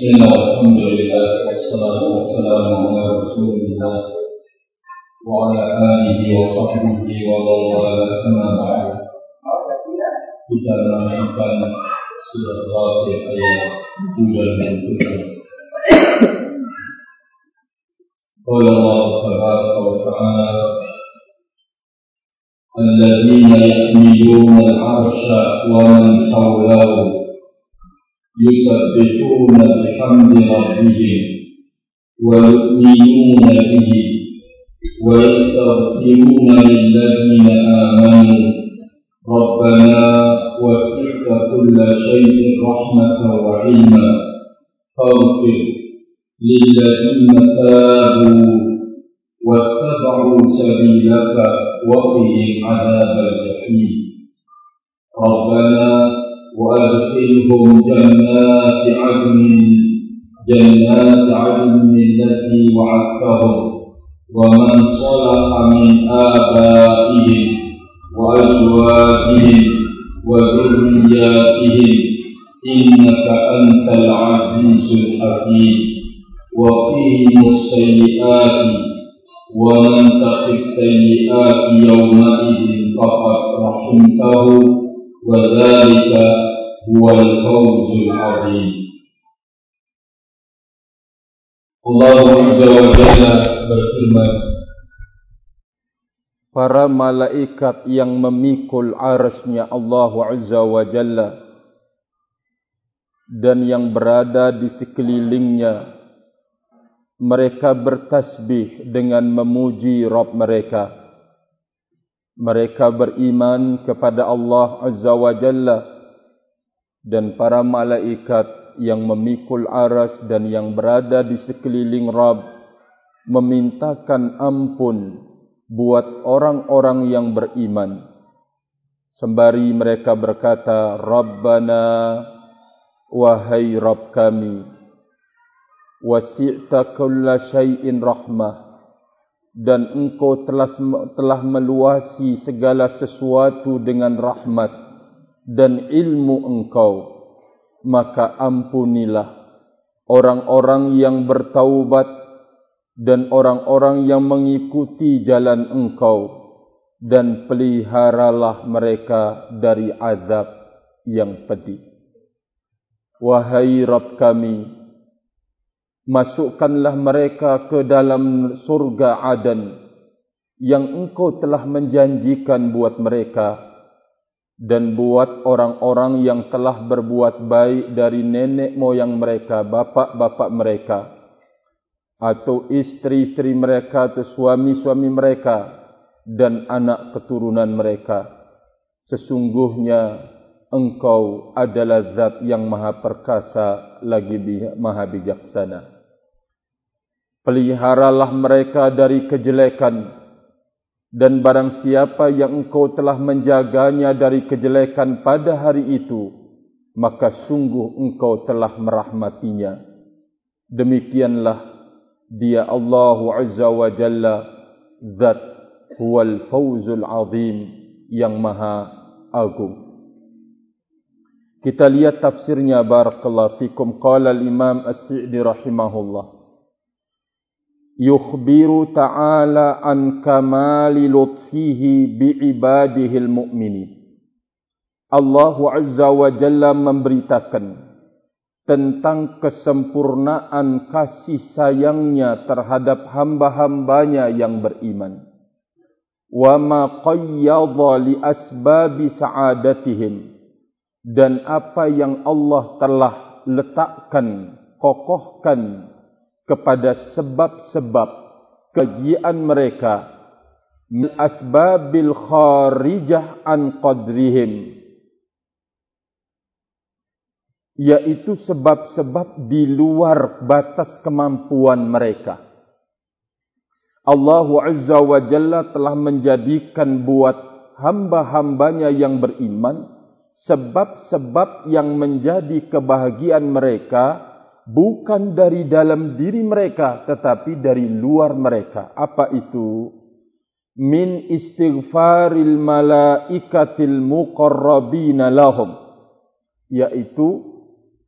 Bismillah, alhamdulillah, wassalatu wassalamu ala rasulillah wa ala alihi wa sahbihi wa mawala amma ba'd. Kita melanjutkan surat Ghafir ayat 7. Qala Allah tabaraka wa ta'ala alladhina yahmiluna al-'arsha wa man hawlahu يسبحون بحمد ربهم ويؤمنون به ويستغفرون للذين آمنوا ربنا وسعت كل شيء رحمة وعلما فاغفر للذين تابوا واتبعوا سبيلك وقهم عذاب الجحيم ربنا وأدخلهم جنات عدن التي وعدتهم ومن صلح من آبائهم وأزواجهم وذرياتهم إنك أنت العزيز الحكيم وقهم السيئات ومن تق السيئات يومئذ فقد رحمته وذلك هو الفوز العظيم. Allah Azza wa Jalla berfirman, para malaikat yang memikul arasy-Nya Allah Azza wa Jalla dan yang berada di sekelilingnya, mereka bertasbih dengan memuji Rabb mereka. Mereka beriman kepada Allah Azza wa Jalla dan para malaikat yang memikul aras dan yang berada di sekeliling Rabb memintakan ampun buat orang-orang yang beriman. Sembari mereka berkata, Rabbana, wahai Rabb kami, wasi'ta kulla syai'in rahmah, dan engkau telah meluasi segala sesuatu dengan rahmat dan ilmu engkau, maka ampunilah orang-orang yang bertaubat dan orang-orang yang mengikuti jalan engkau, dan peliharalah mereka dari azab yang pedih. Wahai Rabb kami, masukkanlah mereka ke dalam surga Aden yang engkau telah menjanjikan buat mereka, dan buat orang-orang yang telah berbuat baik dari nenek moyang mereka, bapak-bapak mereka, atau istri-istri mereka, atau suami-suami mereka, dan anak keturunan mereka. Sesungguhnya engkau adalah zat yang maha perkasa lagi maha bijaksana. Peliharalah mereka dari kejelekan, dan barang siapa yang engkau telah menjaganya dari kejelekan pada hari itu, maka sungguh engkau telah merahmatinya. Demikianlah Dia Allah Azza wa Jalla, zat huwal fawzul azim, yang maha agung. Kita lihat tafsirnya, barakallahu fikum. Qala al-Imam As-Sa'di rahimahullah, yukhbiru ta'ala an kamali lutfihi bi'ibadihi al-mu'minin. Allah Azza wa Jalla memberitakan tentang kesempurnaan kasih sayangnya terhadap hamba-hambanya yang beriman. Wa ma qayyadha li asbabi sa'adatihim, dan apa yang Allah telah letakkan, kokohkan kepada sebab-sebab kebahagiaan mereka, min asbabil kharijah an qadrihim, yaitu sebab-sebab di luar batas kemampuan mereka. Allah Azza wa Jalla telah menjadikan buat hamba-hambanya yang beriman sebab-sebab yang menjadi kebahagiaan mereka bukan dari dalam diri mereka, tetapi dari luar mereka. Apa itu? Min istighfaril malaikatil muqarrabina lahum, yaitu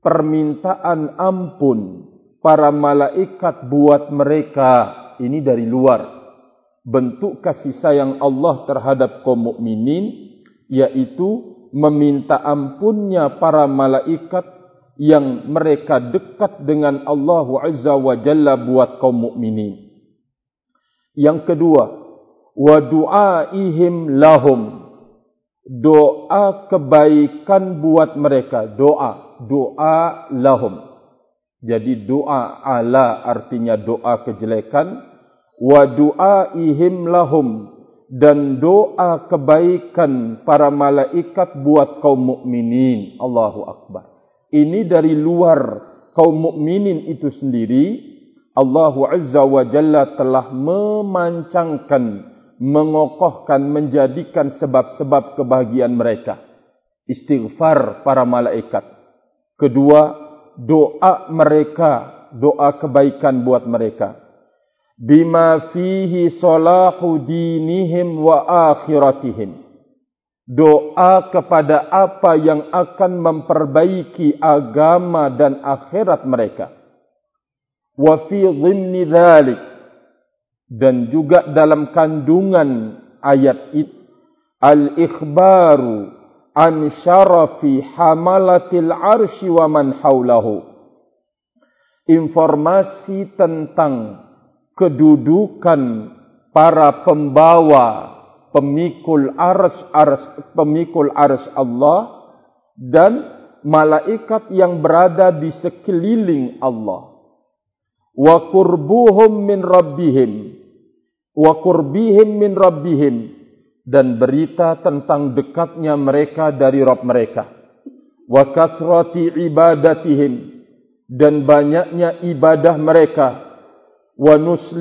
permintaan ampun para malaikat buat mereka. Ini dari luar. Bentuk kasih sayang Allah terhadap kaum mukminin, yaitu meminta ampunnya para malaikat yang mereka dekat dengan Allah Azza wa Jalla buat kaum mukminin. Yang kedua, wa du'aihim lahum, doa kebaikan buat mereka. Doa lahum. Jadi doa ala artinya doa kejelekan, wa du'aihim lahum, dan doa kebaikan para malaikat buat kaum mukminin. Allahu Akbar. Ini dari luar kaum mukminin itu sendiri. Allah Azza wa Jalla telah memancangkan, mengokohkan, menjadikan sebab-sebab kebahagiaan mereka. Istighfar para malaikat. Kedua, doa mereka, doa kebaikan buat mereka. Bima fihi salahu dinihim wa akhiratihim. Doa kepada apa yang akan memperbaiki agama dan akhirat mereka. Wa fi dhimni dhalik, dan juga dalam kandungan ayat itu, al-ikhbaru an syarafi hamalatil arsy wa man haulahu. Informasi tentang kedudukan para pembawa, pemikul arsy Allah dan malaikat yang berada di sekeliling Allah. Wa qurbuhum min rabbihim, wa qurbihim min rabbihim, dan berita tentang dekatnya mereka dari Rabb mereka. Wa kathrati ibadatihim, dan banyaknya ibadah mereka. Wa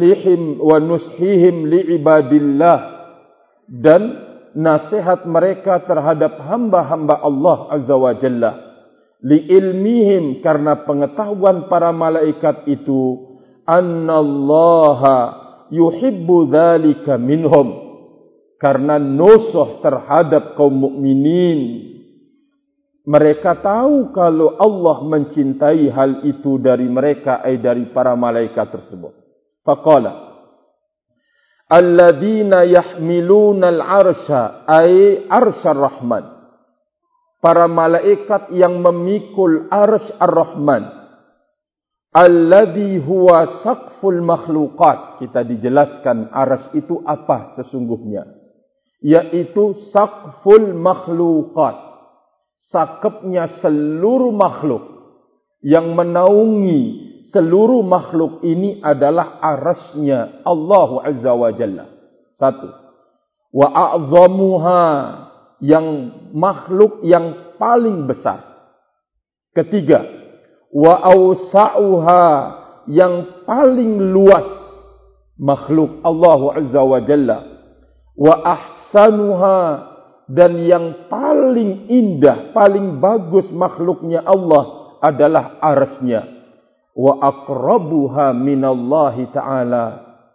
nushihim li ibadillah, dan nasihat mereka terhadap hamba-hamba Allah Azza wa Jalla. Li ilmihim, karena pengetahuan para malaikat itu, annallaha yuhibbu dzalika minhum, karena nusuh terhadap kaum mukminin. Mereka tahu kalau Allah mencintai hal itu dari mereka, dari para malaikat tersebut. Faqala alladzina yahmiluna al-arsha, ay arsyar rahman, para malaikat yang memikul arsy ar-Rahman. Alladzi huwa saqful makhluqat. Kita dijelaskan arsy itu apa sesungguhnya. Yaitu saqful makhluqat. Sakepnya seluruh makhluk. Yang menaungi seluruh makhluk ini adalah arsy-Nya Allah Azza wa Jalla. Satu. Wa a'zamuha, yang makhluk yang paling besar. Ketiga, wa awsa'uha, yang paling luas makhluk Allah Azza wa Jalla. Wa ahsanuha, dan yang paling indah, paling bagus makhluknya Allah adalah arsy-Nya. Wa aqrabuha minallahi ta'ala,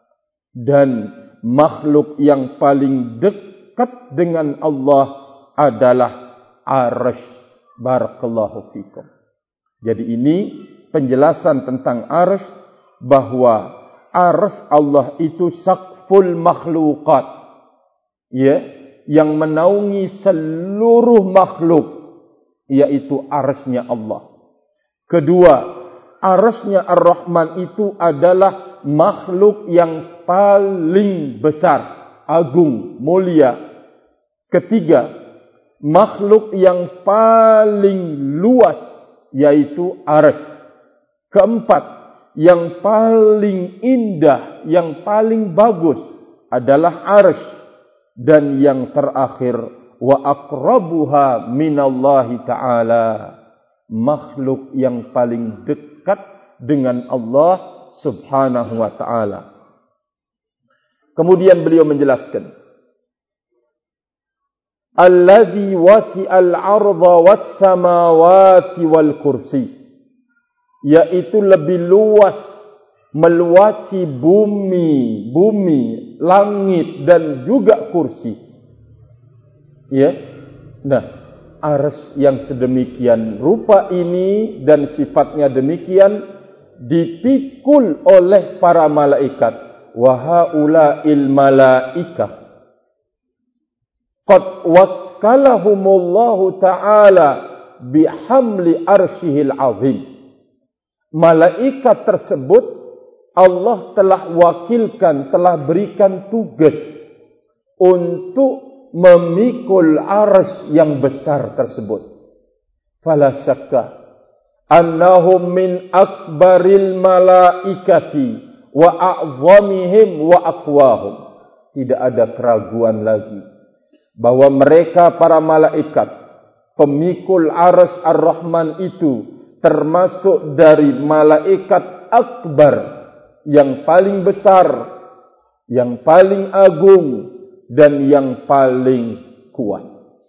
dan makhluk yang paling dekat dengan Allah adalah arsy. Barakallahu fikum. Jadi ini penjelasan tentang arsy, bahwa arsy Allah itu saqful makhluqat, ya, yang menaungi seluruh makhluk, yaitu arsy-Nya Allah. Kedua, arsy-Nya Ar-Rahman itu adalah makhluk yang paling besar, agung, mulia. Ketiga, makhluk yang paling luas, yaitu arsy. Keempat, yang paling indah, yang paling bagus adalah arsy. Dan yang terakhir, wa aqrabuha minallahi ta'ala, makhluk yang paling dekat dengan Allah Subhanahu wa ta'ala. Kemudian beliau menjelaskan, alladzi wasi'al arda was samawati wal kursi, yaitu lebih luas, meluasi bumi, langit dan juga kursi. Ya. Nah, arsy yang sedemikian rupa ini dan sifatnya demikian dipikul oleh para malaikat. Wa haula'il malaikah qad wakkalahumullahu ta'ala bihamli arsyihil azim. Malaikat tersebut Allah telah wakilkan, telah berikan tugas untuk memikul arsy yang besar tersebut. Fala syakka annahum min akbaril malaikati wa a'zamihim wa aqwahum. Tidak ada keraguan lagi bahwa mereka para malaikat pemikul arsy Ar-Rahman itu termasuk dari malaikat akbar yang paling besar, yang paling agung dan yang paling kuat.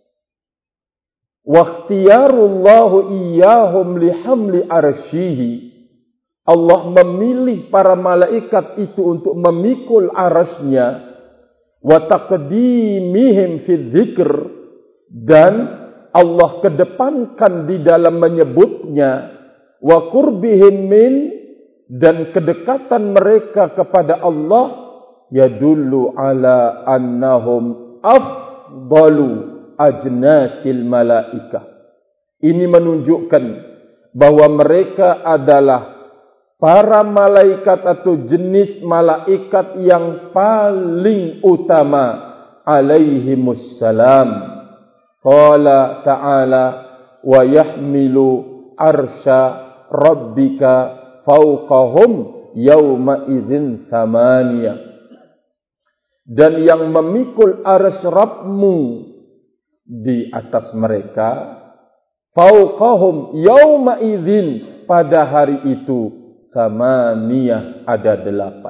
Waqtiyarullahu iyyahum lihamli arsyihi. Allah memilih para malaikat itu untuk memikul arsy-Nya. Wa taqdimihim fi dzikr, dan Allah kedepankan di dalam menyebutnya. Wa qurbihim min, dan kedekatan mereka kepada Allah yadullu ala annahum afdalu ajnasil malaikah. Ini menunjukkan bahwa mereka adalah para malaikat atau jenis malaikat yang paling utama alaihimussalam. Qala ta'ala wa yahmilu arsya rabbika fawqahum yawma idzin thamaniyah. Dan yang memikul arsy Rabbmu di atas mereka, fauqahum yauma idzin, pada hari itu, thamaniyah, ada 8.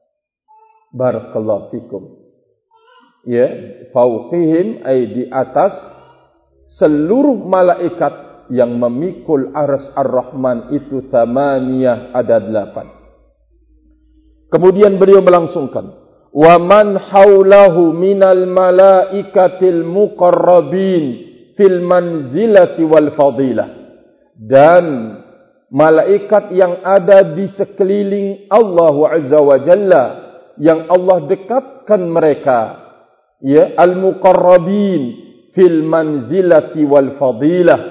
Barakallahu fikum. Ya, fauqihim ay di atas seluruh malaikat yang memikul arsy Ar-Rahman itu, thamaniyah, ada 8. Kemudian beliau melangsungkan, wa man haulahu minal malaikatil muqarrabin fil manzilati wal fadilah, dan malaikat yang ada di sekeliling Allah Azza wa Jalla, yang Allah dekatkan mereka, ya, al muqarrabin fil manzilati wal fadilah,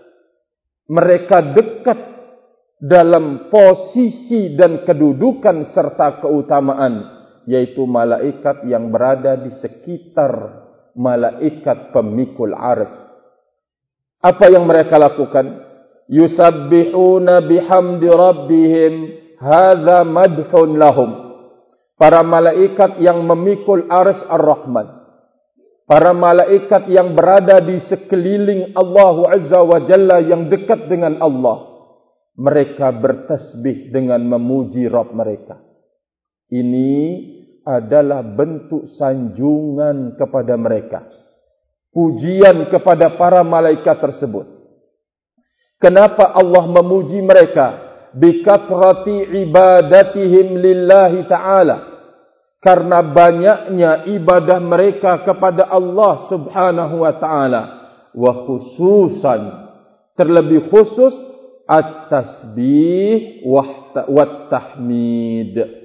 mereka dekat dalam posisi dan kedudukan serta keutamaan, yaitu malaikat yang berada di sekitar malaikat pemikul arsy. Apa yang mereka lakukan? Yusabbihuna bihamdi rabbihim, hadza madhun lahum. Para malaikat yang memikul arsy Ar-Rahman, para malaikat yang berada di sekeliling Allah Azza wa Jalla, yang dekat dengan Allah, mereka bertasbih dengan memuji Rabb mereka. Ini adalah bentuk sanjungan kepada mereka, pujian kepada para malaikat tersebut. Kenapa Allah memuji mereka? Bikathrati ibadatihim lillahi ta'ala, karena banyaknya ibadah mereka kepada Allah subhanahu wa ta'ala. Wa khususan, terlebih khusus, at-tasbih wa tahmid.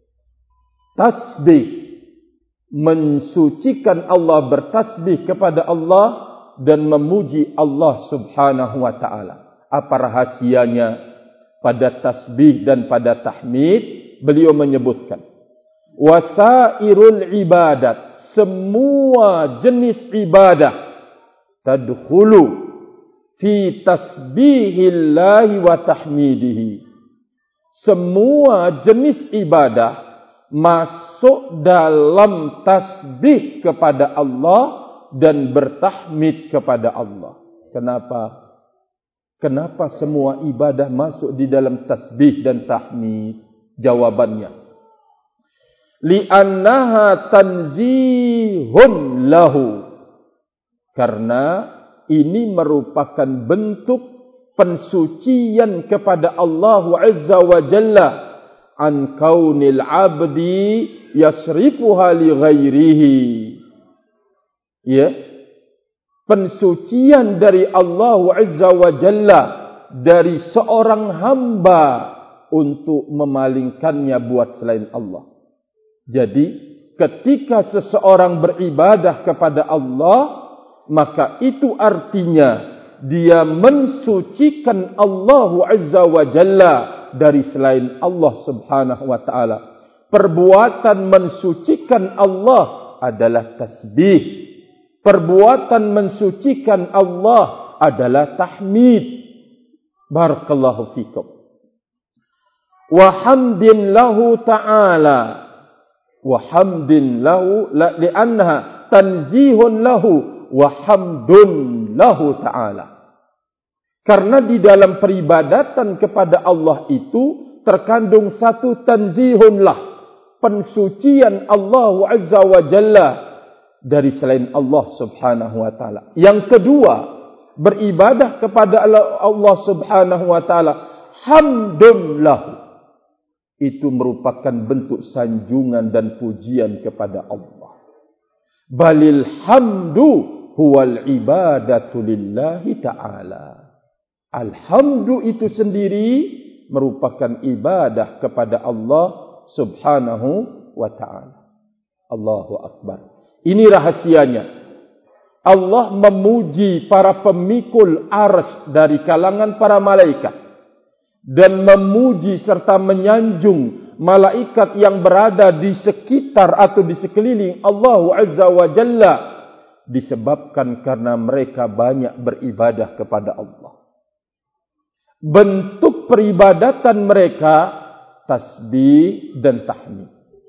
Tasbih, mensucikan Allah, bertasbih kepada Allah dan memuji Allah subhanahu wa ta'ala. Apa rahasianya pada tasbih dan pada tahmid? Beliau menyebutkan, wasairul ibadat, semua jenis ibadah, tadkhulu fi tasbihillahi wa tahmidihi. Semua jenis ibadah masuk dalam tasbih kepada Allah dan bertahmid kepada Allah. Kenapa? Kenapa semua ibadah masuk di dalam tasbih dan tahmid? Jawabannya, li'annaha tanzihun lahu, karena ini merupakan bentuk pensucian kepada Allah Azza wa Jalla an kaunil abdi yasrifuha li ghairihi. Ya, pensucian dari Allah Azza wa Jalla dari seorang hamba untuk memalingkannya buat selain Allah. Jadi, ketika seseorang beribadah kepada Allah, maka itu artinya dia mensucikan Allah Azza wa Jalla dari selain Allah Subhanahu wa ta'ala. Perbuatan mensucikan Allah adalah tasbih. Perbuatan mensucikan Allah adalah tahmid. Barakallahu fikum. Wa hamdin lahu ta'ala. Wa hamdin lahu li'annaha tanzihun lahu wa hamdun lahu ta'ala. Karena di dalam peribadatan kepada Allah itu terkandung satu tanzihun lah, pensucian Allah Azza wa Jalla dari selain Allah Subhanahu wa ta'ala. Yang kedua, beribadah kepada Allah Subhanahu wa ta'ala hamdun lahu. Itu merupakan bentuk sanjungan dan pujian kepada Allah. Balil hamdu huwal ibadatu lillahi ta'ala. Alhamdu itu sendiri merupakan ibadah kepada Allah Subhanahu wa ta'ala. Allahu Akbar. Ini rahasianya. Allah memuji para pemikul arsy dari kalangan para malaikat dan memuji serta menyanjung malaikat yang berada di sekitar atau di sekeliling Allah Azza wa Jalla disebabkan karena mereka banyak beribadah kepada Allah. Bentuk peribadatan mereka tasbih dan tahmid.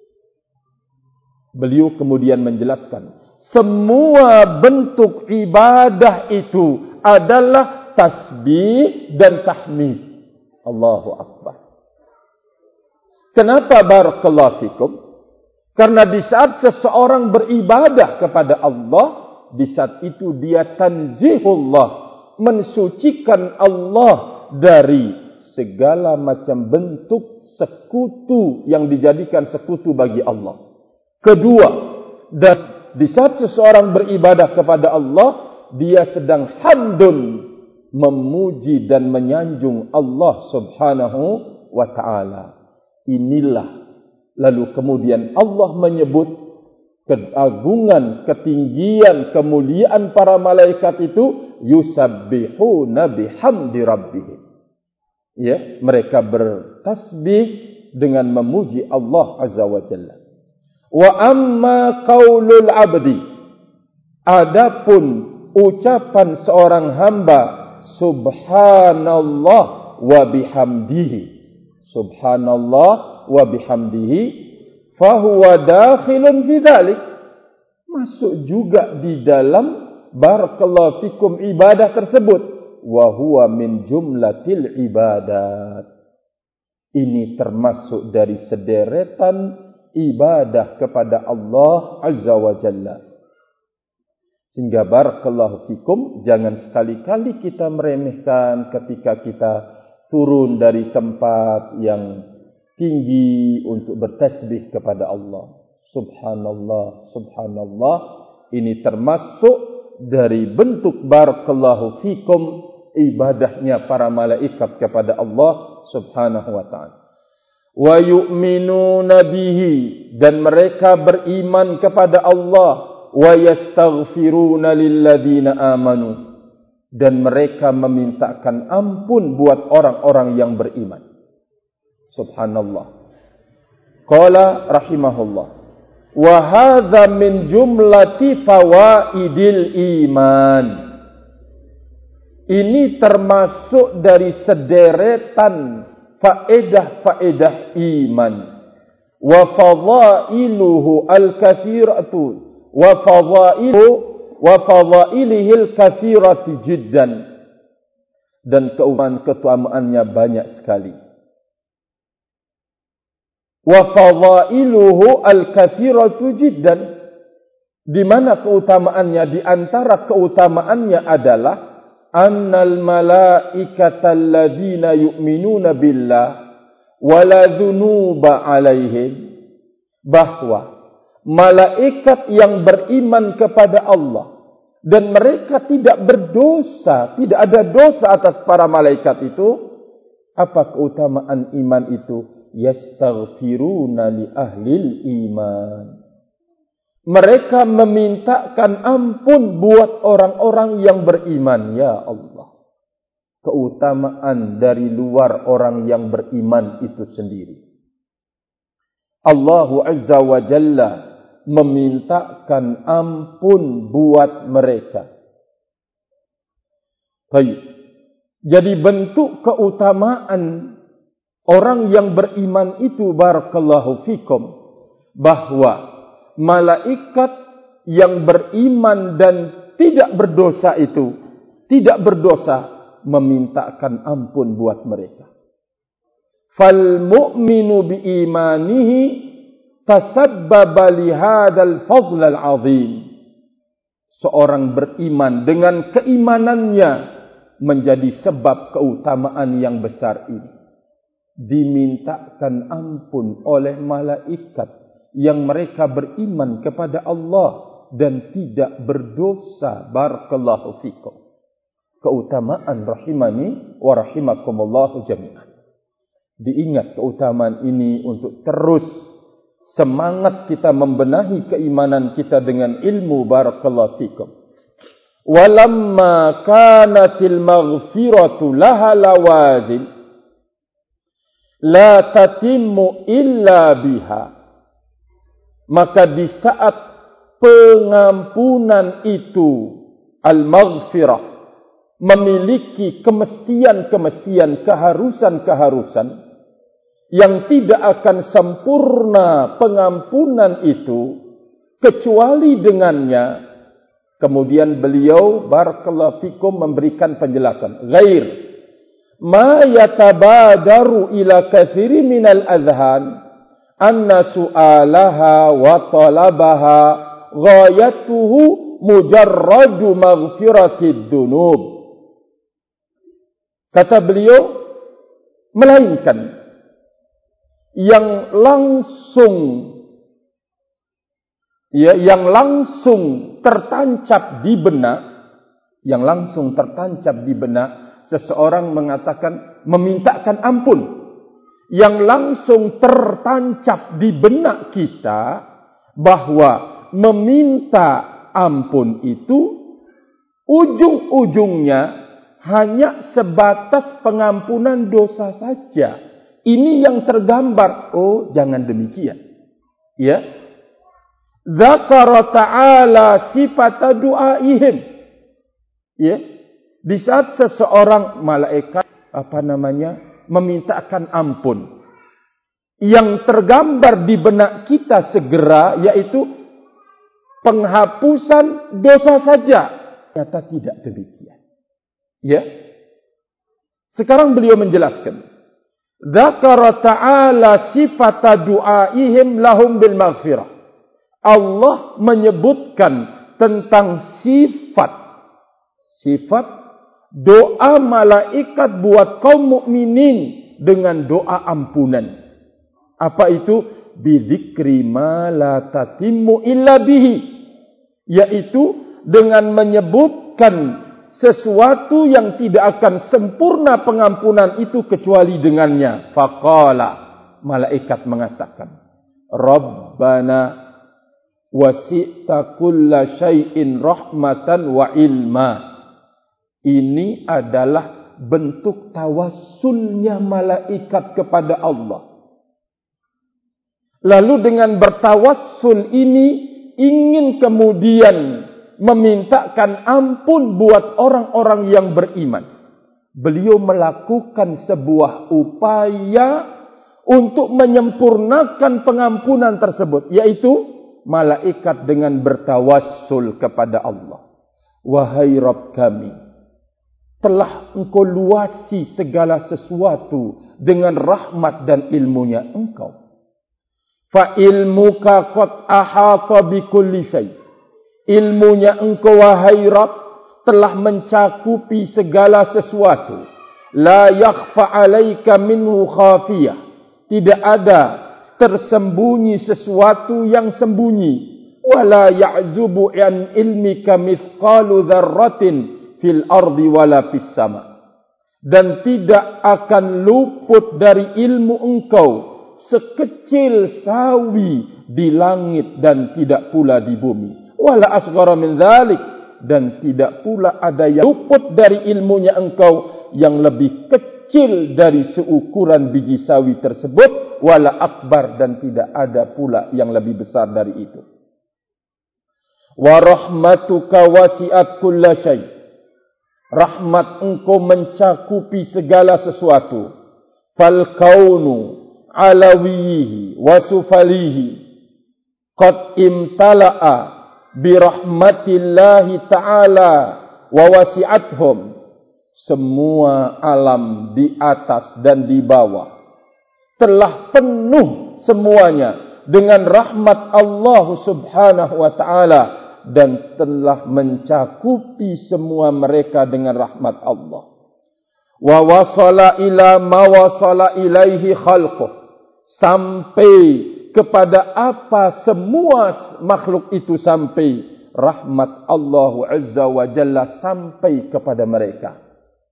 Beliau kemudian menjelaskan, semua bentuk ibadah itu adalah tasbih dan tahmid. Allahu Akbar. Kenapa barakallahu fikum? Karena di saat seseorang beribadah kepada Allah, di saat itu dia tanzihullah, mensucikan Allah dari segala macam bentuk sekutu yang dijadikan sekutu bagi Allah. Kedua, dan di saat seseorang beribadah kepada Allah, dia sedang hamdun, memuji dan menyanjung Allah Subhanahu wa ta'ala. Inilah, lalu kemudian Allah menyebut keagungan, ketinggian, kemuliaan para malaikat itu, yusabbihuna bihamdi rabbihim. Ya, mereka bertasbih dengan memuji Allah Azza wa Jalla. Wa amma qaulul abdi, adapun ucapan seorang hamba, subhanallah wa bihamdihi, subhanallah wa bihamdihi, fahuwa dakhilun fi dzalik, masuk juga di dalam barakallahu fikum ibadah tersebut. Wa huwa min jumlatil ibadat, ini termasuk dari sederetan ibadah kepada Allah Azza wa Jalla. Sehingga barakallahu fikum, jangan sekali-kali kita meremehkan ketika kita turun dari tempat yang tinggi untuk bertasbih kepada Allah. Subhanallah, subhanallah. Ini termasuk dari bentuk barakallahu fikum ibadahnya para malaikat kepada Allah Subhanahu wa ta'ala. Wa yu'minuna bihi, dan mereka beriman kepada Allah. Wa yastaghfiruna lilladzina amanu, dan mereka memintakan ampun buat orang-orang yang beriman. Subhanallah. Qala rahimahullah, wa hadza min jumlati fawaidil iman, ini termasuk dari sederetan faedah-faedah iman. Wa fadailuhu al-kathiratu wa fadailihi al-kathiratu jiddan, dan keutamaannya banyak sekali. Wa fadailuhu al-kathiratu jiddan, di mana keutamaannya? Di antara keutamaannya adalah annal malaikata alladzina yu'minuna billah wala dzunuba alaihim, bahwa malaikat yang beriman kepada Allah dan mereka tidak berdosa, tidak ada dosa atas para malaikat itu, apa keutamaan iman itu? Yastaghfiruna li ahlil iman. Mereka memintakan ampun buat orang-orang yang beriman. Ya Allah, keutamaan dari luar orang yang beriman itu sendiri. Allah Azza wa Jalla memintakan ampun buat mereka. Baik. Jadi bentuk keutamaan orang yang beriman itu, barakallahu fikum, bahwa malaikat yang beriman dan tidak berdosa itu, tidak berdosa, memintakan ampun buat mereka. Fal mu'minu bi imanihi tasabbaba li hadzal fadl al azim. Seorang beriman dengan keimanannya menjadi sebab keutamaan yang besar ini. Dimintakan ampun oleh malaikat yang mereka beriman kepada Allah dan tidak berdosa. Barakallahu fikum. Keutamaan rahimani wa rahimakumullahu jami'an. Diingat keutamaan ini untuk terus semangat kita membenahi keimanan kita dengan ilmu. Barakallahu fikum. Walamma kanatil maghfiratu laha lawazim la tatimmu illa biha. Maka di saat pengampunan itu, al-maghfirah, memiliki kemestian-kemestian, keharusan-keharusan, yang tidak akan sempurna pengampunan itu kecuali dengannya. Kemudian beliau barakallahu fikum memberikan penjelasan. Ghair ma yatabadaru ila katsiri minal adhan anna su'alaha wa talabaha ghayatuhu mujarradu maghfiratid dunub. Kata beliau, melainkan yang langsung tertancap di benak, seseorang mengatakan memintakan ampun. Yang langsung tertancap di benak kita bahwa meminta ampun itu ujung-ujungnya hanya sebatas pengampunan dosa saja. Ini yang tergambar. Oh, jangan demikian. Ya. Dzakara ta'ala sifata du'aihim. Ya. Di saat seseorang malaikat memintakan ampun, yang tergambar di benak kita segera yaitu penghapusan dosa saja. Ternyata tidak demikian. Ya. Sekarang beliau menjelaskan. Dzakara ta'ala sifata du'aihim lahum bil maghfirah. Allah menyebutkan tentang sifat doa malaikat buat kaum mukminin dengan doa ampunan. Apa itu? Bidzikri ma la tatimmu illa bihi. Yaitu dengan menyebutkan sesuatu yang tidak akan sempurna pengampunan itu kecuali dengannya. Faqala, malaikat mengatakan, Rabbana wasi'ta kulla syai'in rahmatan wa ilma. Ini adalah bentuk tawassulnya malaikat kepada Allah. Lalu dengan bertawassul ini ingin kemudian memintakan ampun buat orang-orang yang beriman. Beliau melakukan sebuah upaya untuk menyempurnakan pengampunan tersebut, yaitu malaikat dengan bertawassul kepada Allah. Wahai Rabb kami, telah Engkau luasi segala sesuatu dengan rahmat dan ilmunya Engkau. Fa ilmuka qad ahata bi kulli syai'. Ilmunya Engkau wahai Rabb telah mencakupi segala sesuatu. La yakhfa 'alaika minhu khafiyah. Tidak ada tersembunyi sesuatu yang sembunyi. wala ya'zubu an ilmika mithqalu dzarratin fil ardi wala fis sama. Dan tidak akan luput dari ilmu engkau sekecil sawi di langit dan tidak pula di bumi. Wala asghara min dzalik, dan tidak pula ada yang luput dari ilmunya engkau yang lebih kecil dari seukuran biji sawi tersebut, wala akbar, dan tidak ada pula yang lebih besar dari itu. Wa rahmatuka wasi'at kulla syai'. Rahmat engkau mencakupi segala sesuatu. Fal kaunu alawihi wa sufalihi qad imtala'a bi rahmatillahi ta'ala wa wasi'athum. Semua alam di atas dan di bawah telah penuh semuanya dengan rahmat Allah subhanahu wa ta'ala, dan telah mencakupi semua mereka dengan rahmat Allah. Wa wasala ila ma wasala ilaihi khalquh, sampai kepada apa semua makhluk itu sampai, rahmat Allah azza wa jalla sampai kepada mereka.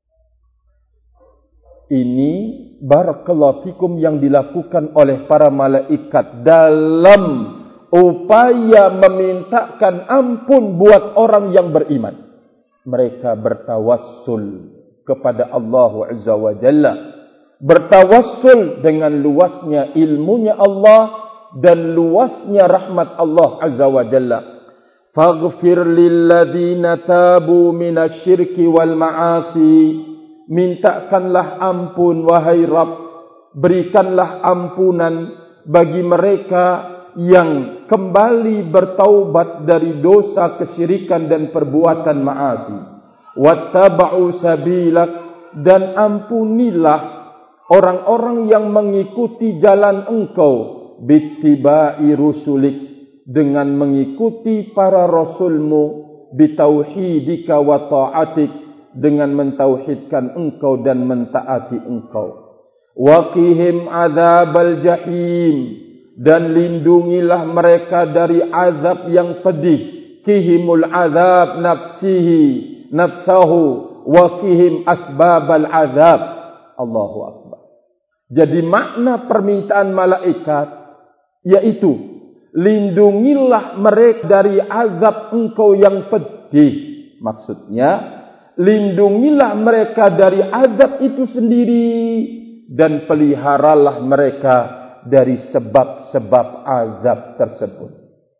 Ini barakallahu fikum yang dilakukan oleh para malaikat dalam upaya memintakan ampun buat orang yang beriman. Mereka bertawassul kepada Allah azza wa jalla, bertawassul dengan luasnya ilmunya Allah dan luasnya rahmat Allah azza wa jalla. Faghfir lilladzina tabu minasyirki wal ma'asi. Mintakanlah ampun wahai Rabb, berikanlah ampunan bagi mereka yang kembali bertaubat dari dosa kesyirikan dan perbuatan ma'asi. Wattaba'u sabilak, dan ampunilah orang-orang yang mengikuti jalan engkau, bittiba'i rusulik, dengan mengikuti para rasulmu, bitauhidika wa ta'atik, dengan mentauhidkan engkau dan mentaati engkau. Waqihim adzabal jahim, dan lindungilah mereka dari azab yang pedih. Qihimul azab nafsahu waqihim asbabal azab. Allahu akbar. Jadi makna permintaan malaikat yaitu lindungilah mereka dari azab engkau yang pedih. Maksudnya lindungilah mereka dari azab itu sendiri, dan peliharalah mereka dari sebab-sebab azab tersebut.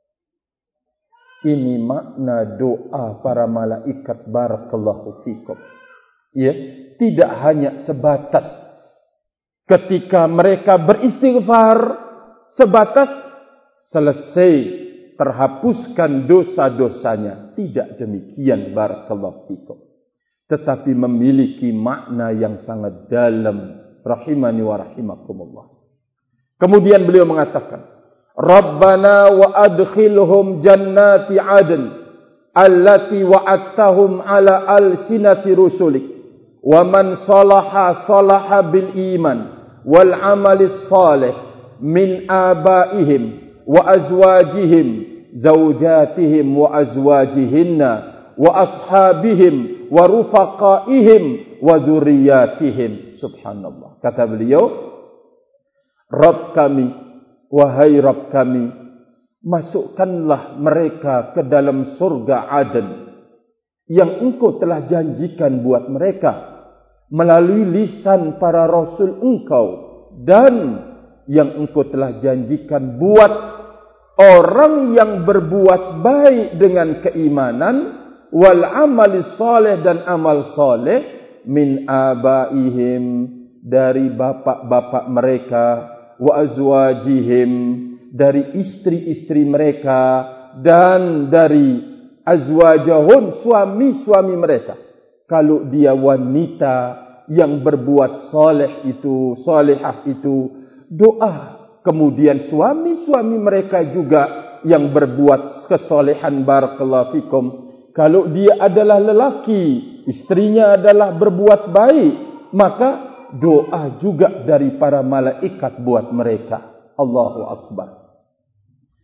Ini makna doa para malaikat barakallahu fikum. Ya, tidak hanya sebatas ketika mereka beristighfar, sebatas selesai terhapuskan dosa-dosanya. Tidak demikian barakallahu fikum. Tetapi memiliki makna yang sangat dalam, rahimani wa rahimakumullah. Kemudian beliau mengatakan, Rabbana wa adkhilhum jannati adn allati wa'adtahum ala alsinati rusulik, wa man salaha bil iman wal amali salih min abaihim wa azwajihim zawjatihim wa azwajihinna wa ashabihim wa rufaqaihim wa dzurriyyatihim. Subhanallah. Kata beliau, Rabb kami, wahai Rabb kami, masukkanlah mereka ke dalam surga Aden yang engkau telah janjikan buat mereka melalui lisan para rasul engkau, dan yang engkau telah janjikan buat orang yang berbuat baik dengan keimanan, wal amali saleh, dan amal saleh, min abaihim, dari bapak-bapak mereka, wa azwajihim, dari istri-istri mereka, dan dari azwajahun, suami-suami mereka. Kalau dia wanita yang berbuat saleh itu, salihah itu, doa. Kemudian suami-suami mereka juga yang berbuat kesolehan barakallahu fikum. Kalau dia adalah lelaki, istrinya adalah berbuat baik, maka doa juga dari para malaikat buat mereka. Allahu akbar.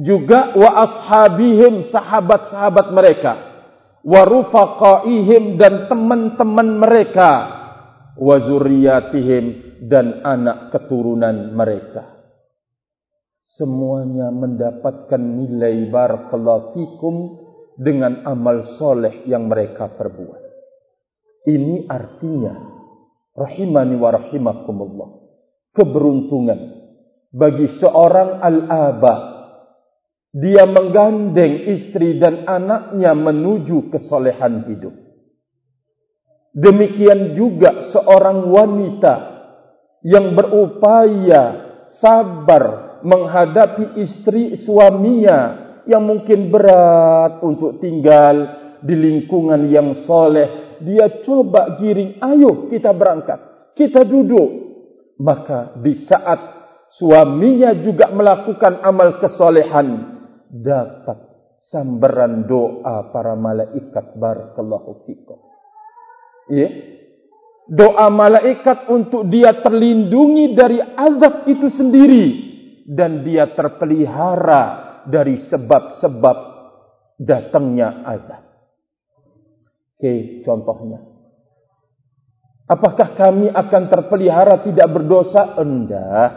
juga wa ashabihim, sahabat-sahabat mereka, wa rufaqaihim, dan teman-teman mereka, wa zurriyatihim, dan anak keturunan mereka. Semuanya mendapatkan nilai barakallahu fikum dengan amal soleh yang mereka perbuat. Ini artinya rahimani wa rahimakumullah, keberuntungan bagi seorang al-aba. Dia menggandeng istri dan anaknya menuju kesolehan hidup. Demikian juga seorang wanita yang berupaya sabar menghadapi istri suaminya yang mungkin berat untuk tinggal di lingkungan yang soleh. Dia coba giring, ayo kita berangkat, kita duduk. Maka di saat suaminya juga melakukan amal kesolehan, dapat sambaran doa para malaikat barakallahu fikum. Ya. Doa malaikat untuk dia terlindungi dari azab itu sendiri, dan dia terpelihara dari sebab-sebab datangnya azab. Oke, contohnya. Apakah kami akan terpelihara tidak berdosa? Enggak.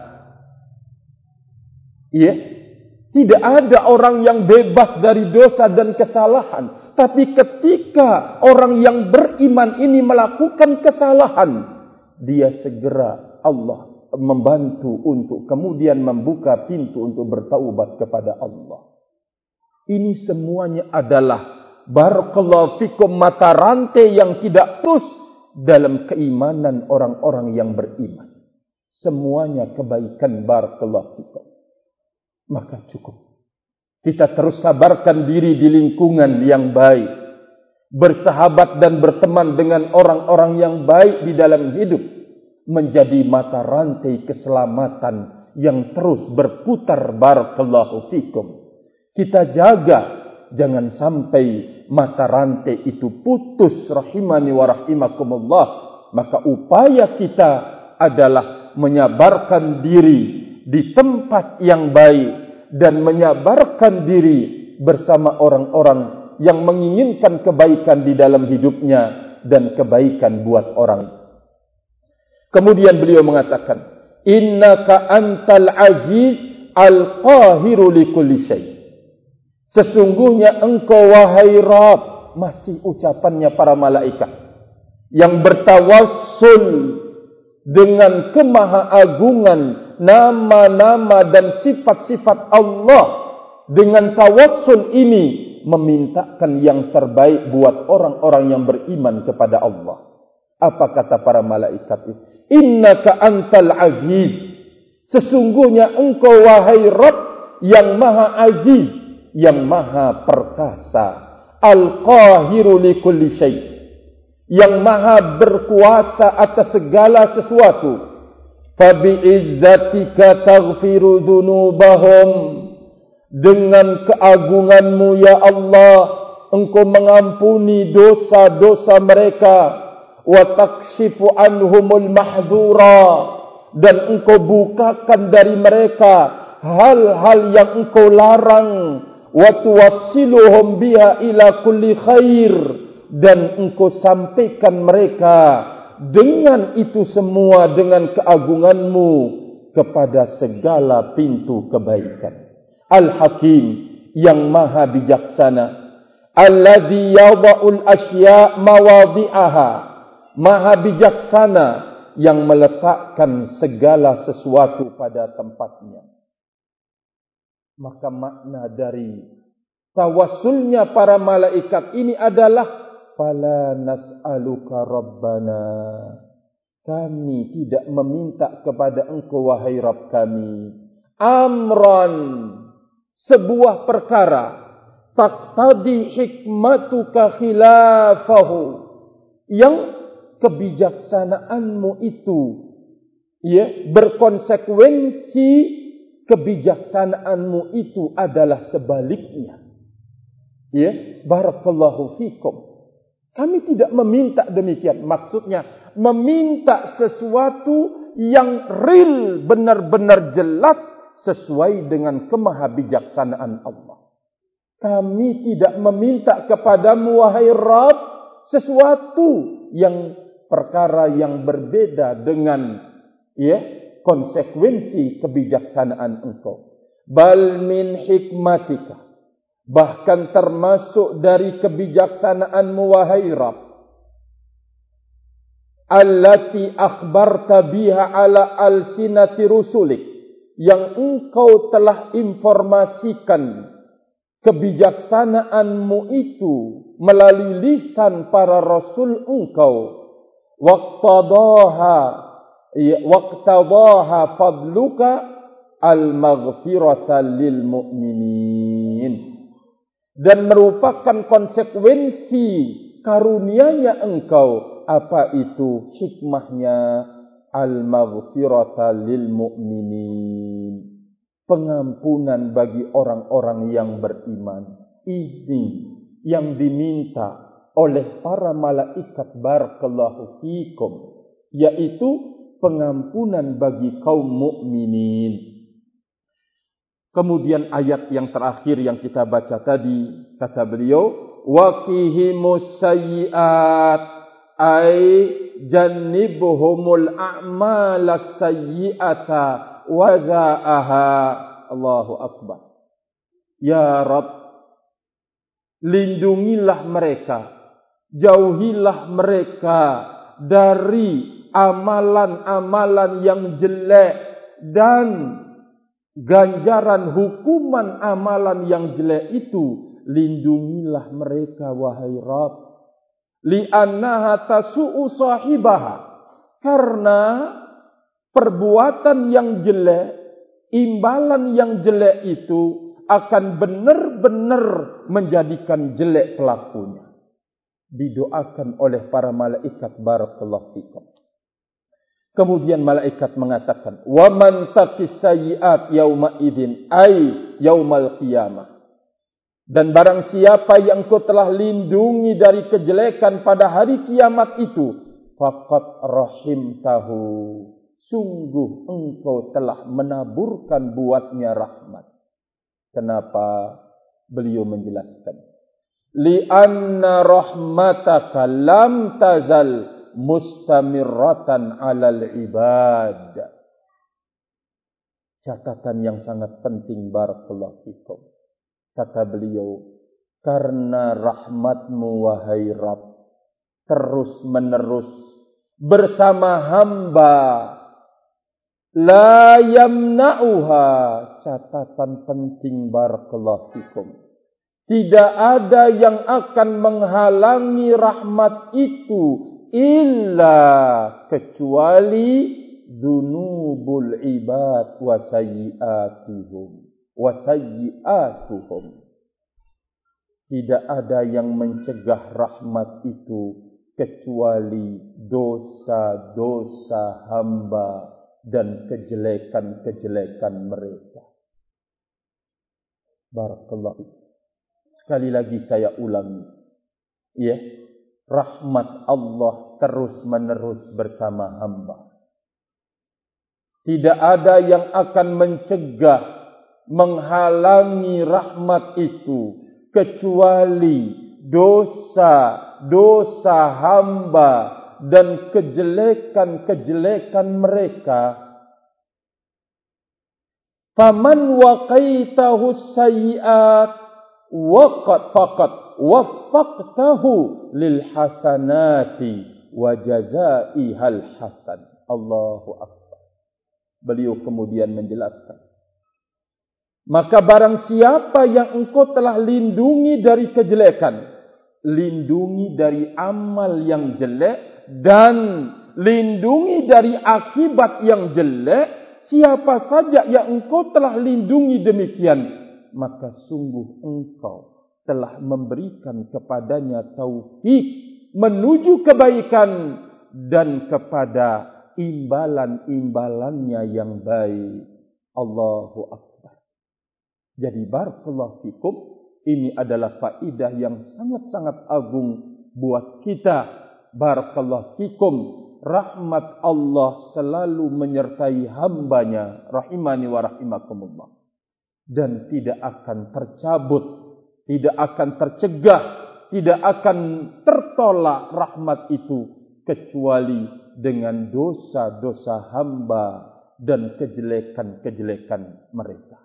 Iya. Tidak ada orang yang bebas dari dosa dan kesalahan. Tapi ketika orang yang beriman ini melakukan kesalahan, dia segera Allah membantu untuk kemudian membuka pintu untuk bertaubat kepada Allah. Ini semuanya adalah barakallahu fikum mata rantai yang tidak putus dalam keimanan orang-orang yang beriman. Semuanya kebaikan barakallahu fikum. Maka cukup kita terus sabarkan diri di lingkungan yang baik, bersahabat dan berteman dengan orang-orang yang baik di dalam hidup, menjadi mata rantai keselamatan yang terus berputar barakallahu fikum. Kita jaga jangan sampai mata rantai itu putus rahimani wa rahimakumullah. Maka upaya kita adalah menyabarkan diri di tempat yang baik dan menyabarkan diri bersama orang-orang yang menginginkan kebaikan di dalam hidupnya dan kebaikan buat orang. Kemudian beliau mengatakan, innaka antal aziz al-qahiru likulli syai. Sesungguhnya engkau wahai Rabb, masih ucapannya para malaikat yang bertawassul dengan kemahaagungan nama-nama dan sifat-sifat Allah. Dengan tawassul ini memintakan yang terbaik buat orang-orang yang beriman kepada Allah. Apa kata para malaikat itu? Innaka antal aziz. Sesungguhnya engkau wahai Rabb yang maha aziz, yang maha perkasa, al-qahiru likulli syai', yang maha berkuasa atas segala sesuatu. Fabi'izzatika taghfiru dhunubahum. Dengan keagunganmu ya Allah, engkau mengampuni dosa-dosa mereka. Wa takshifu anhumul mahdhura. Dan engkau bukakan dari mereka hal-hal yang engkau larang. Wa tuwassiluhum biha ila kulli khair. Dan engkau sampaikan mereka dengan itu semua, dengan keagunganmu, kepada segala pintu kebaikan. Al-Hakim, yang maha bijaksana. Alladhi yadha'ul asya' mawadhi'aha. Maha bijaksana yang meletakkan segala sesuatu pada tempatnya. Maka makna dari tawassulnya para malaikat ini adalah fala nas'aluka rabbana. Kami tidak meminta kepada engkau wahai Rabb kami amran, sebuah perkara, taqtadi hikmatuka khilafahu, yang kebijaksanaanmu itu berkonsekuensi, kebijaksanaanmu itu adalah sebaliknya. Barakallahu fikum. Kami tidak meminta demikian. Maksudnya meminta sesuatu yang real, benar-benar jelas, sesuai dengan kemahabijaksanaan Allah. Kami tidak meminta kepadamu wahai Rabb sesuatu yang perkara yang berbeda dengan konsekuensi kebijaksanaan engkau. Bal min hikmatika, bahkan termasuk dari kebijaksanaanmu wahai Rabb, allati akhbarta biha ala alsinati rusulik, yang engkau telah informasikan kebijaksanaanmu itu melalui lisan para rasul engkau. Waqtadaha fadluka al-maghfirata lil mu'minin, dan merupakan konsekuensi karunia-Nya engkau. Apa itu hikmahnya? Al-maghfirata lil mu'minin, pengampunan bagi orang-orang yang beriman. Ini yang diminta oleh para malaikat barakallahu fikum, yaitu pengampunan bagi kaum mukminin. Kemudian ayat yang terakhir yang kita baca tadi, kata beliau, waqihimus sayyi'at, ay jannibhumul a'malas sayyi'ata waza'aha. Allahu akbar. Ya Rabb, lindungilah mereka, jauhilah mereka dari amalan-amalan yang jelek dan ganjaran hukuman amalan yang jelek itu. Lindungilah mereka wahai Rabb, li'annaha tasu'u sahibaha, karena perbuatan yang jelek, imbalan yang jelek itu akan benar-benar menjadikan jelek pelakunya. Didoakan oleh para malaikat barakallahu fikum. Kemudian malaikat mengatakan, wa man taqis sayyi'at yauma idzin ay yaumal qiyamah, dan barang siapa yang engkau telah lindungi dari kejelekan pada hari kiamat itu, faqad rahimtahu, sungguh engkau telah menaburkan buatnya rahmat. Kenapa? Beliau menjelaskan, li'anna rahmataka lam tazal mustamirratan 'alal ibad. Catatan yang sangat penting barakallahu fikum. Kata beliau, karena rahmatmu wahai Rabb terus menerus bersama hamba, la yamna'uha. Catatan penting barakallahu fikum. Tidak ada yang akan menghalangi rahmat itu illa kecuali dzunubul ibad wa sayyi'atuhum. Tidak ada yang mencegah rahmat itu kecuali dosa-dosa hamba dan kejelekan-kejelekan mereka. Barakallahu. Sekali lagi saya ulangi. Rahmat Allah terus menerus bersama hamba. Tidak ada yang akan mencegah, menghalangi rahmat itu kecuali dosa-dosa hamba dan kejelekan-kejelekan mereka. Faman waqaitahu sayyi'at faqad waffaqtahu lil hasanati wa jazaihal hasan. Allahu akbar. Beliau kemudian menjelaskan, maka barang siapa yang engkau telah lindungi dari kejelekan, lindungi dari amal yang jelek dan lindungi dari akibat yang jelek, siapa saja yang engkau telah lindungi demikian, maka sungguh engkau telah memberikan kepadanya taufik menuju kebaikan dan kepada imbalan-imbalannya yang baik. Allahu akbar. Jadi barakallahu fikum, ini adalah faedah yang sangat-sangat agung buat kita. Barakallahu fikum. rahmat Allah selalu menyertai hambanya, rahimani wa rahimakumullah, dan tidak akan tercabut, tidak akan tercegah, tidak akan tertolak rahmat itu kecuali dengan dosa-dosa hamba dan kejelekan-kejelekan mereka.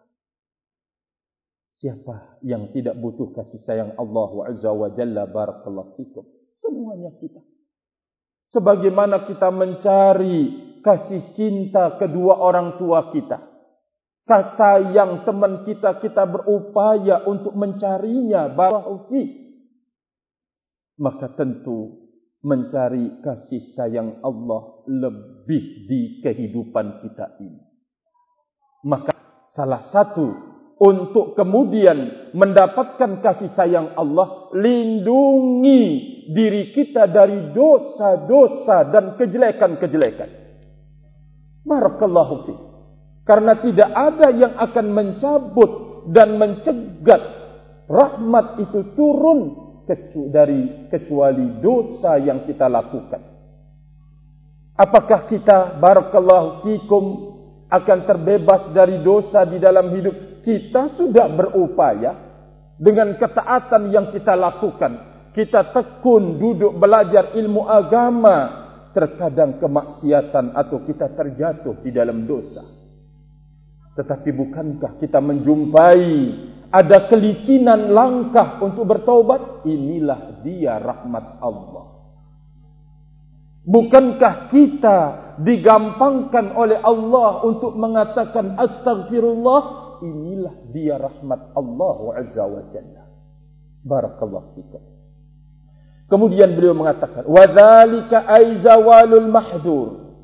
Siapa yang tidak butuh kasih sayang Allah Azza wa Jalla? Barakallahu fikum. Semuanya kita. Sebagaimana kita mencari kasih cinta kedua orang tua kita, kasih sayang teman kita, kita berupaya untuk mencarinya. Barakallahu fikum. Maka tentu mencari kasih sayang Allah lebih di kehidupan kita ini. Maka salah satu untuk kemudian mendapatkan kasih sayang Allah, lindungi diri kita dari dosa-dosa dan kejelekan-kejelekan. Barakallahu fiik. Karena tidak ada yang akan mencabut dan mencegat rahmat itu turun kecuali dosa yang kita lakukan. Apakah kita, barakallahu fikum, akan terbebas dari dosa di dalam hidup? Kita sudah berupaya dengan ketaatan yang kita lakukan. Kita tekun duduk belajar ilmu agama. Terkadang kemaksiatan atau kita terjatuh di dalam dosa. Tetapi bukankah kita menjumpai ada kelicinan langkah untuk bertaubat? Inilah dia rahmat Allah. Bukankah kita digampangkan oleh Allah untuk mengatakan astaghfirullah? Inilah dia rahmat Allah Azza wa Jalla. Barakallahu fikum. Kemudian beliau mengatakan, wa dzalika ay zawalul mahdzur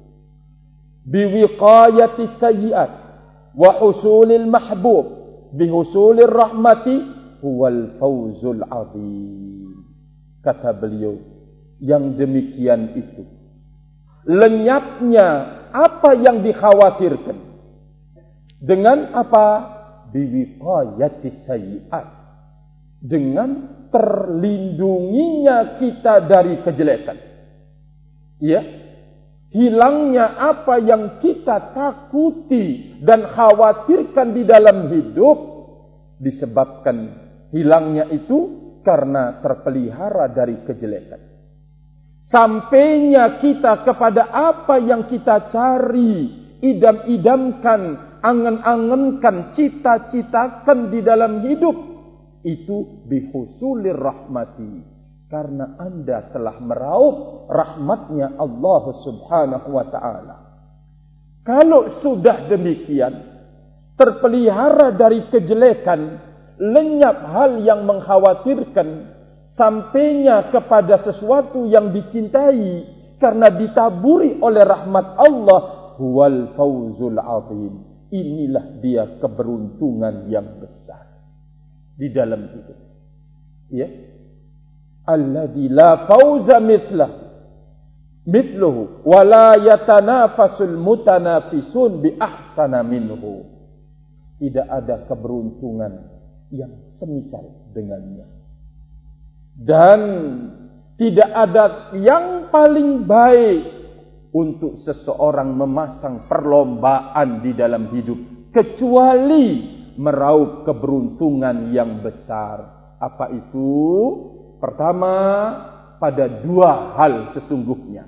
biwiqayati sayyi'at wa husulil mahbub bihusulir rahmati huwal fawzul azim. Kata beliau, yang demikian itu lenyapnya apa yang dikhawatirkan. Dengan apa? Biwiqayati sayyi'at. Dengan terlindunginya kita dari kejelekan. Ya. Hilangnya apa yang kita takuti dan khawatirkan di dalam hidup disebabkan hilangnya itu karena terpelihara dari kejelekan. Sampainya kita kepada apa yang kita cari, idam-idamkan, angan-angankan, cita-citakan di dalam hidup, itu bihusulir rahmati, karena Anda telah meraup rahmatnya Allah Subhanahu wa ta'ala. Kalau sudah demikian, terpelihara dari kejelekan, lenyap hal yang mengkhawatirkan, sampainya kepada sesuatu yang dicintai karena ditaburi oleh rahmat Allah, huwal fawzul azim. Inilah dia keberuntungan yang besar di dalam hidup. Ya. Alladzi la fawza mithluhu wa la yatanafasul mutanafisun bi ahsana minhu. Tidak ada keberuntungan yang semisal dengannya. Dan tidak ada yang paling baik untuk seseorang memasang perlombaan di dalam hidup kecuali meraup keberuntungan yang besar. Apa itu? Pertama, pada dua hal sesungguhnya.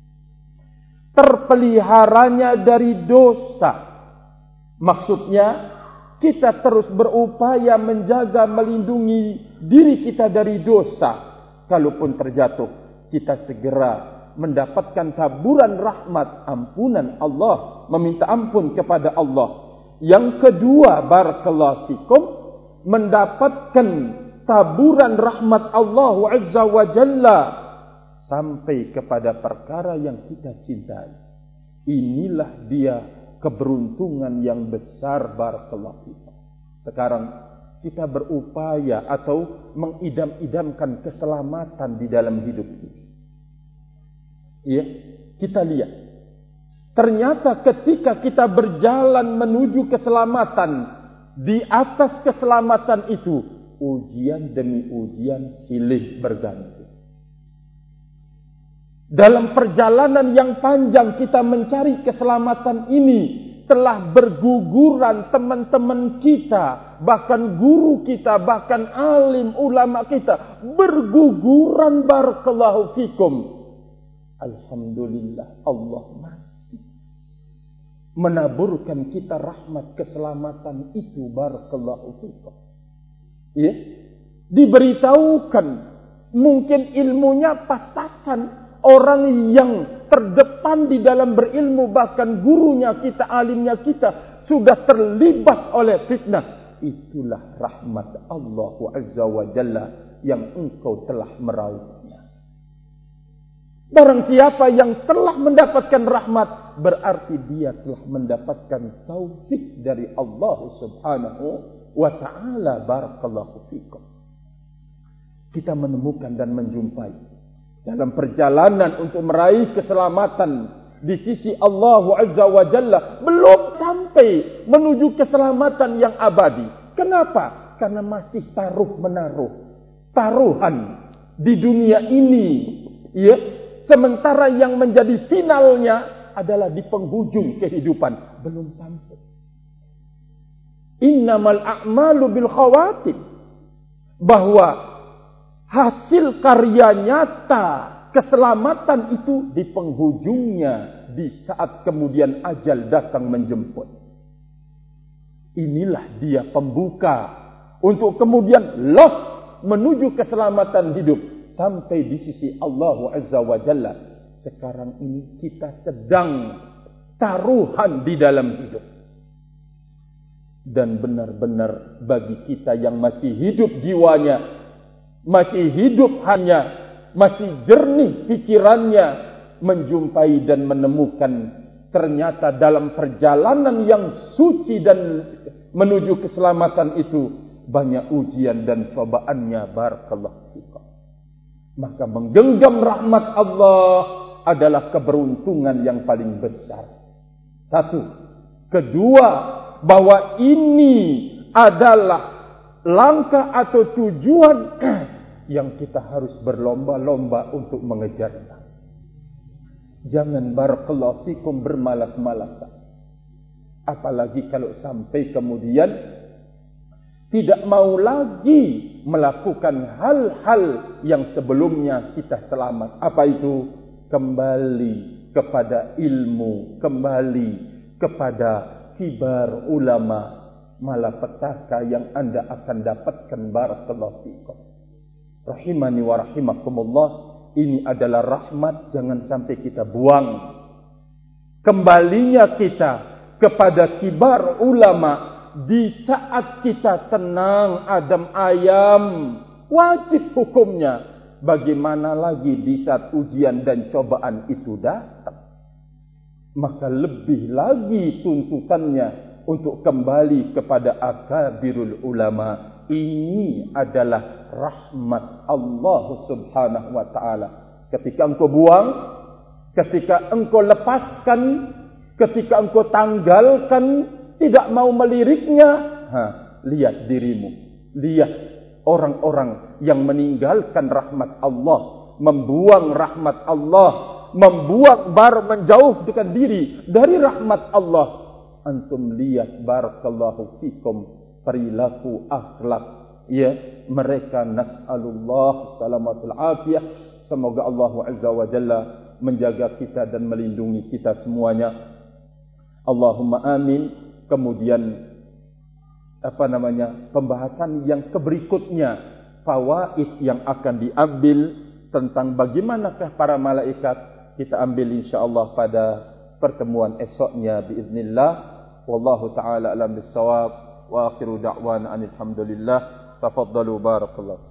Terpeliharanya dari dosa. Maksudnya, kita terus berupaya menjaga, melindungi diri kita dari dosa. Kalaupun terjatuh, kita segera mendapatkan taburan rahmat, ampunan Allah, meminta ampun kepada Allah. Yang kedua, barakallahu fikum, mendapatkan taburan rahmat Allah Azza wa Jalla sampai kepada perkara yang kita cintai. Inilah dia keberuntungan yang besar, barakallahu fikum. Sekarang kita berupaya atau mengidam-idamkan keselamatan di dalam hidup ini. Ya, kita lihat. Ternyata ketika kita berjalan menuju keselamatan, di atas keselamatan itu, ujian demi ujian silih berganti. Dalam perjalanan yang panjang kita mencari keselamatan ini, telah berguguran teman-teman kita, bahkan guru kita, bahkan alim ulama kita, berguguran. Barakallahu fikum. Alhamdulillah, Allah masih menaburkan kita rahmat keselamatan itu. Barakallahu fikum. Ya, diberitahukan, mungkin ilmunya pas-pasan. Orang yang terdepan di dalam berilmu, bahkan gurunya kita, alimnya kita, sudah terlibat oleh fitnah. Itulah rahmat Allah Azza wa Jalla yang engkau telah merauhnya. Barang siapa yang telah mendapatkan rahmat, berarti dia telah mendapatkan taufik dari Allah Subhanahu wa Ta'ala. Barakallahu fikum. Kita menemukan dan menjumpai dalam perjalanan untuk meraih keselamatan di sisi Allah Azza wa Jalla, belum sampai menuju keselamatan yang abadi. Kenapa? Karena masih taruh-menaruh, taruhan di dunia ini, ya. Sementara yang menjadi finalnya adalah di penghujung kehidupan, belum sampai. Innamal a'malu bil khawatim, bahwa hasil karya nyata keselamatan itu di penghujungnya, di saat kemudian ajal datang menjemput. Inilah dia pembuka untuk kemudian los menuju keselamatan hidup sampai di sisi Allah Azza wa Jalla. Sekarang ini kita sedang taruhan di dalam hidup. Dan benar-benar bagi kita yang masih hidup jiwanya, masih hidup hanya, masih jernih pikirannya, menjumpai dan menemukan ternyata dalam perjalanan yang suci dan menuju keselamatan itu banyak ujian dan cobaannya. Barakallahu fikum. Maka menggenggam rahmat Allah adalah keberuntungan yang paling besar. Satu. Kedua, bahwa ini adalah langkah atau tujuan yang kita harus berlomba-lomba untuk mengejarnya. Jangan barakallahu fikum bermalas-malasan. Apalagi kalau sampai kemudian tidak mau lagi melakukan hal-hal yang sebelumnya kita selamat. Apa itu? Kembali kepada ilmu, kembali kepada kibar ulama, malapetaka yang Anda akan dapatkan. Barakallahu fikum. Rahimani wa rahimakumullah. Ini adalah rahmat, jangan sampai kita buang. Kembalinya kita kepada kibar ulama di saat kita tenang, adem ayam, wajib hukumnya. Bagaimana lagi di saat ujian dan cobaan itu datang? Maka lebih lagi tuntutannya untuk kembali kepada akabirul ulama. Ini adalah rahmat Allah Subhanahu wa Ta'ala. Ketika engkau buang, ketika engkau lepaskan, ketika engkau tanggalkan, tidak mau meliriknya, lihat dirimu, lihat orang-orang yang meninggalkan rahmat Allah, membuang rahmat Allah, membuang menjauhkan diri dari rahmat Allah. Antum lihat barakallahu fikum perilaku akhlak, ya, mereka, nas'alullah salamatul afiyah. Semoga Allah Azza wa Jalla menjaga kita dan melindungi kita semuanya. Allahumma amin. Kemudian pembahasan yang berikutnya, fawaid yang akan diambil tentang bagaimanakah para malaikat, kita ambil insyaallah pada pertemuan esoknya biiznillah. Wallahu taala alam bissawab. Wa akhiru da'wana alhamdulillah. Tafaddalu barakallahu.